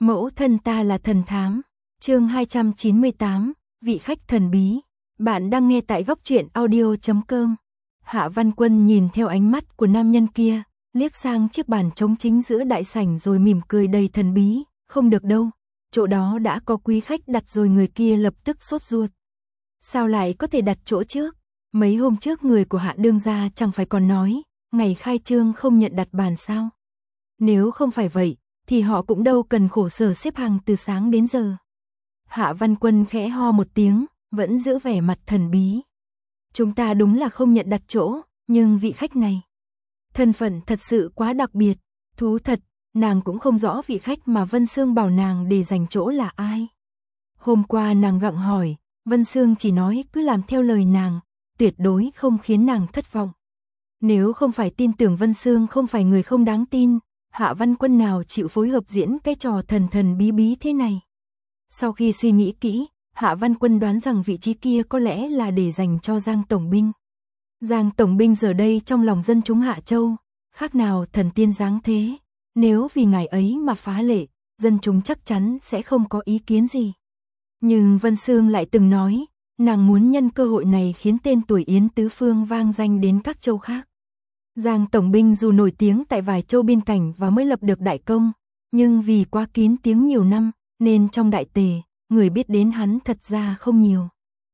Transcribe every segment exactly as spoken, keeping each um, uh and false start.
Mẫu thân ta là thần thám. Chương hai trăm chín mươi tám, vị khách thần bí. Bạn đang nghe tại góc truyện audio chấm com. Hạ Văn Quân nhìn theo ánh mắt của nam nhân kia, liếc sang chiếc bàn trống chính giữa đại sảnh rồi mỉm cười đầy thần bí, không được đâu, chỗ đó đã có quý khách đặt rồi. Người kia lập tức sốt ruột. Sao lại có thể đặt chỗ trước? Mấy hôm trước người của Hạ đương gia chẳng phải còn nói, ngày khai trương không nhận đặt bàn sao? Nếu không phải vậy, thì họ cũng đâu cần khổ sở xếp hàng từ sáng đến giờ. Hạ Văn Quân khẽ ho một tiếng, vẫn giữ vẻ mặt thần bí. Chúng ta đúng là không nhận đặt chỗ, nhưng vị khách này, thân phận thật sự quá đặc biệt. Thú thật, nàng cũng không rõ vị khách mà Vân Sương bảo nàng để dành chỗ là ai. Hôm qua nàng gặng hỏi, Vân Sương chỉ nói cứ làm theo lời nàng, tuyệt đối không khiến nàng thất vọng. Nếu không phải tin tưởng Vân Sương không phải người không đáng tin, Hạ Văn Quân nào chịu phối hợp diễn cái trò thần thần bí bí thế này. Sau khi suy nghĩ kỹ, Hạ Văn Quân đoán rằng vị trí kia có lẽ là để dành cho Giang Tổng Binh. Giang Tổng Binh giờ đây trong lòng dân chúng Hạ Châu, khác nào thần tiên giáng thế. Nếu vì ngài ấy mà phá lệ, dân chúng chắc chắn sẽ không có ý kiến gì. Nhưng Vân Sương lại từng nói, nàng muốn nhân cơ hội này khiến tên tuổi Yến Tứ Phương vang danh đến các châu khác. Giang Tổng Binh dù nổi tiếng tại vài châu biên cảnh và mới lập được đại công, nhưng vì quá kín tiếng nhiều năm, nên trong đại tề, người biết đến hắn thật ra không nhiều.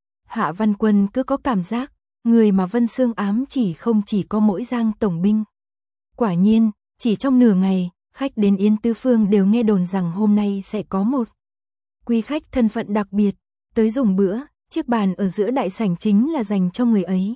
Hạ Văn Quân cứ có cảm giác, người mà Vân Sương ám chỉ không chỉ có mỗi Giang Tổng Binh. Quả nhiên, chỉ trong nửa ngày, khách đến Yến Tứ Phương đều nghe đồn rằng hôm nay sẽ có một quý khách thân phận đặc biệt, tới dùng bữa, chiếc bàn ở giữa đại sảnh chính là dành cho người ấy.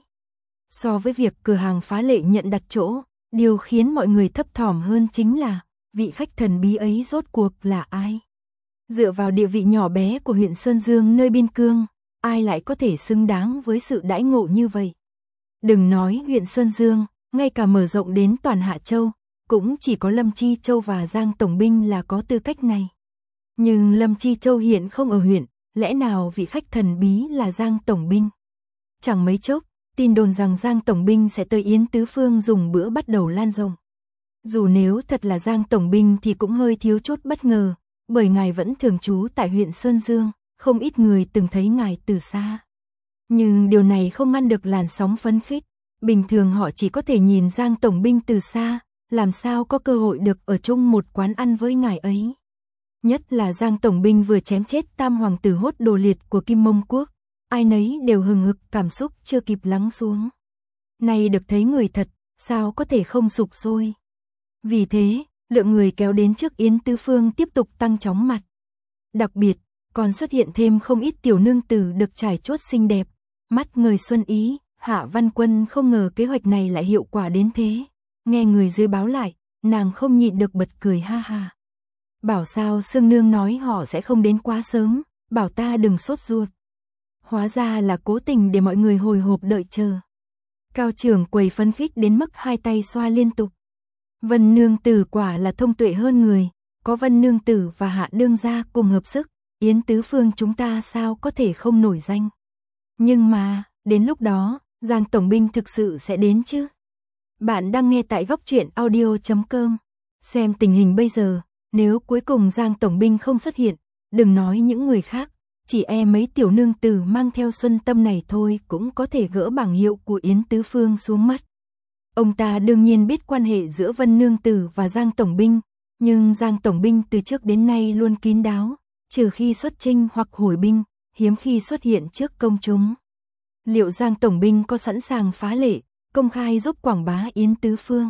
So với việc cửa hàng phá lệ nhận đặt chỗ, điều khiến mọi người thấp thỏm hơn chính là, vị khách thần bí ấy rốt cuộc là ai? Dựa vào địa vị nhỏ bé của huyện Sơn Dương nơi biên cương, ai lại có thể xứng đáng với sự đãi ngộ như vậy? Đừng nói huyện Sơn Dương, ngay cả mở rộng đến toàn Hạ Châu, cũng chỉ có Lâm Chi Châu và Giang Tổng Binh là có tư cách này. Nhưng Lâm Chi Châu hiện không ở huyện, lẽ nào vị khách thần bí là Giang Tổng Binh? Chẳng mấy chốc, tin đồn rằng Giang Tổng Binh sẽ tới Yến Tứ Phương dùng bữa bắt đầu lan rộng. Dù nếu thật là Giang Tổng Binh thì cũng hơi thiếu chút bất ngờ, bởi ngài vẫn thường trú tại huyện Sơn Dương, không ít người từng thấy ngài từ xa. Nhưng điều này không ngăn được làn sóng phấn khích, bình thường họ chỉ có thể nhìn Giang Tổng Binh từ xa, làm sao có cơ hội được ở chung một quán ăn với ngài ấy. Nhất là Giang Tổng Binh vừa chém chết tam hoàng tử hốt đồ liệt của Kim Mông Quốc, ai nấy đều hừng hực cảm xúc chưa kịp lắng xuống. Nay được thấy người thật, sao có thể không sục sôi. Vì thế, lượng người kéo đến trước Yến Tứ Phương tiếp tục tăng chóng mặt. Đặc biệt, còn xuất hiện thêm không ít tiểu nương tử được trải chuốt xinh đẹp, mắt người xuân ý. Hạ Văn Quân không ngờ kế hoạch này lại hiệu quả đến thế. Nghe người dưới báo lại, nàng không nhịn được bật cười ha ha. Bảo sao Sương Nương nói họ sẽ không đến quá sớm, bảo ta đừng sốt ruột. Hóa ra là cố tình để mọi người hồi hộp đợi chờ. Cao trưởng quầy phấn khích đến mức hai tay xoa liên tục. Vân Nương Tử quả là thông tuệ hơn người, có Vân Nương Tử và Hạ đương gia cùng hợp sức, Yến Tứ Phương chúng ta sao có thể không nổi danh. Nhưng mà, đến lúc đó, Giang Tổng Binh thực sự sẽ đến chứ? Bạn đang nghe tại góc truyện audio chấm com. Xem tình hình bây giờ, nếu cuối cùng Giang Tổng Binh không xuất hiện, đừng nói những người khác, chỉ e mấy tiểu nương tử mang theo Xuân Tâm này thôi cũng có thể gỡ bảng hiệu của Yến Tứ Phương xuống mắt. Ông ta đương nhiên biết quan hệ giữa Vân Nương Tử và Giang Tổng Binh, nhưng Giang Tổng Binh từ trước đến nay luôn kín đáo, trừ khi xuất chinh hoặc hồi binh, hiếm khi xuất hiện trước công chúng. Liệu Giang Tổng Binh có sẵn sàng phá lệ, công khai giúp quảng bá Yến Tứ Phương?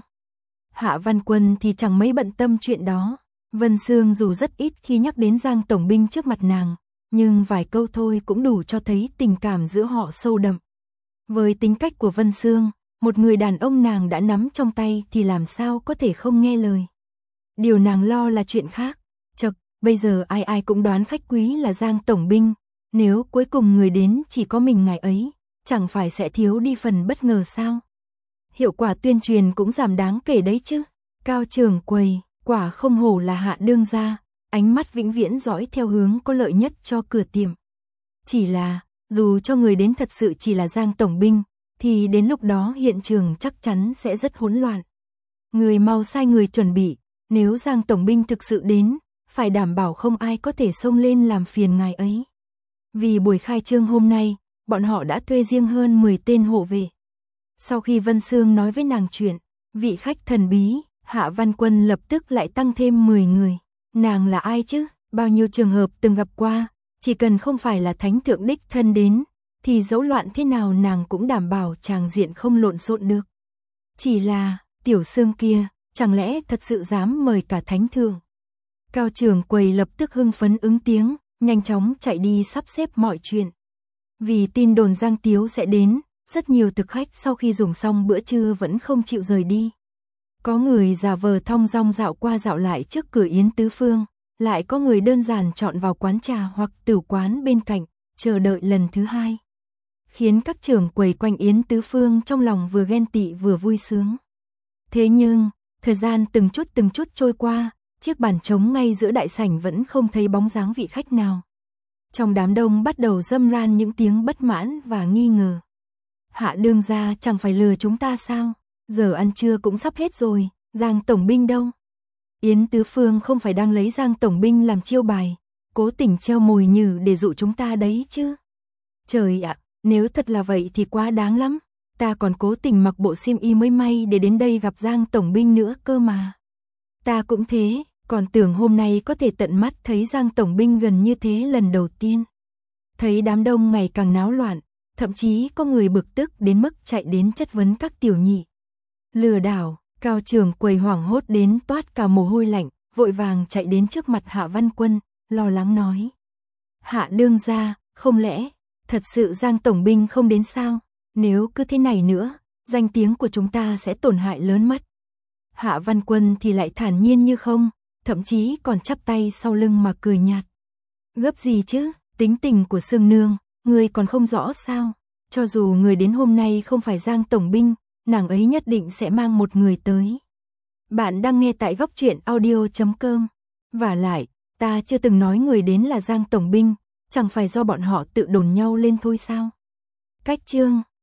Hạ Văn Quân thì chẳng mấy bận tâm chuyện đó. Vân Sương dù rất ít khi nhắc đến Giang Tổng Binh trước mặt nàng, nhưng vài câu thôi cũng đủ cho thấy tình cảm giữa họ sâu đậm. Với tính cách của Vân Sương, một người đàn ông nàng đã nắm trong tay thì làm sao có thể không nghe lời. Điều nàng lo là chuyện khác. Chậc, bây giờ ai ai cũng đoán khách quý là Giang Tổng Binh, nếu cuối cùng người đến chỉ có mình ngài ấy, chẳng phải sẽ thiếu đi phần bất ngờ sao? Hiệu quả tuyên truyền cũng giảm đáng kể đấy chứ. Cao trưởng quầy, quả không hổ là Hạ đương gia, ánh mắt vĩnh viễn dõi theo hướng có lợi nhất cho cửa tiệm. Chỉ là, dù cho người đến thật sự chỉ là Giang Tổng Binh, thì đến lúc đó hiện trường chắc chắn sẽ rất hỗn loạn. Người mau sai người chuẩn bị, nếu Giang Tổng Binh thực sự đến, phải đảm bảo không ai có thể xông lên làm phiền ngài ấy. Vì buổi khai trương hôm nay, bọn họ đã thuê riêng hơn mười tên hộ vệ. Sau khi Vân Sương nói với nàng chuyện, vị khách thần bí, Hạ Văn Quân lập tức lại tăng thêm mười người. Nàng là ai chứ? Bao nhiêu trường hợp từng gặp qua, chỉ cần không phải là thánh thượng đích thân đến, thì dẫu loạn thế nào nàng cũng đảm bảo tràng diện không lộn xộn được. Chỉ là, tiểu Sương kia, chẳng lẽ thật sự dám mời cả thánh thượng? Cao trưởng quầy lập tức hưng phấn ứng tiếng, nhanh chóng chạy đi sắp xếp mọi chuyện. Vì tin đồn Giang Tiếu sẽ đến, rất nhiều thực khách sau khi dùng xong bữa trưa vẫn không chịu rời đi. Có người giả vờ thong dong dạo qua dạo lại trước cửa Yến Tứ Phương, lại có người đơn giản chọn vào quán trà hoặc tử quán bên cạnh, chờ đợi lần thứ hai. Khiến các trưởng quầy quanh Yến Tứ Phương trong lòng vừa ghen tị vừa vui sướng. Thế nhưng, thời gian từng chút từng chút trôi qua, chiếc bàn trống ngay giữa đại sảnh vẫn không thấy bóng dáng vị khách nào. Trong đám đông bắt đầu râm ran những tiếng bất mãn và nghi ngờ. Hạ đương gia chẳng phải lừa chúng ta sao? Giờ ăn trưa cũng sắp hết rồi, Giang tổng binh đâu? Yến Tứ Phương không phải đang lấy Giang tổng binh làm chiêu bài, cố tình treo mồi nhử để dụ chúng ta đấy chứ? Trời ạ, nếu thật là vậy thì quá đáng lắm. Ta còn cố tình mặc bộ xiêm y mới may để đến đây gặp Giang tổng binh nữa cơ mà. Ta cũng thế, còn tưởng hôm nay có thể tận mắt thấy Giang tổng binh gần như thế lần đầu tiên. Thấy đám đông ngày càng náo loạn, thậm chí có người bực tức đến mức chạy đến chất vấn các tiểu nhị. Lừa đảo, Cao trưởng quầy hoảng hốt đến toát cả mồ hôi lạnh, vội vàng chạy đến trước mặt Hạ Văn Quân, lo lắng nói. Hạ đương gia, không lẽ, thật sự Giang tổng binh không đến sao? Nếu cứ thế này nữa, danh tiếng của chúng ta sẽ tổn hại lớn mất. Hạ Văn Quân thì lại thản nhiên như không, thậm chí còn chắp tay sau lưng mà cười nhạt. Gấp gì chứ, tính tình của Sương nương, người còn không rõ sao? Cho dù người đến hôm nay không phải Giang tổng binh, nàng ấy nhất định sẽ mang một người tới. Bạn đang nghe tại góc truyện audio chấm com. Vả lại, ta chưa từng nói người đến là Giang tổng binh, chẳng phải do bọn họ tự đồn nhau lên thôi sao? Cách chương